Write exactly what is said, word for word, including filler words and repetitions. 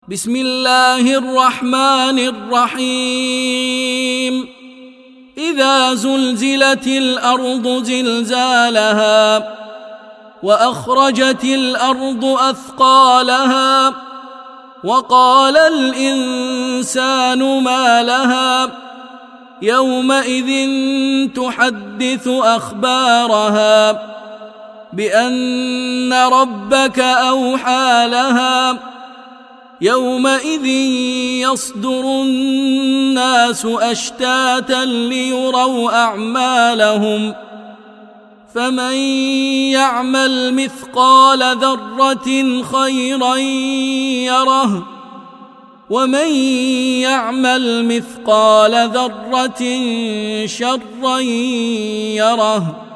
بسم الله الرحمن الرحيم إذا زلزلت الأرض زلزالها وأخرجت الأرض أثقالها وقال الإنسان ما لها يومئذ تحدث أخبارها بأن ربك أوحى لها يومئذ يصدر الناس أشتاتا ليروا أعمالهم فمن يعمل مثقال ذرة خيرا يره ومن يعمل مثقال ذرة شرا يره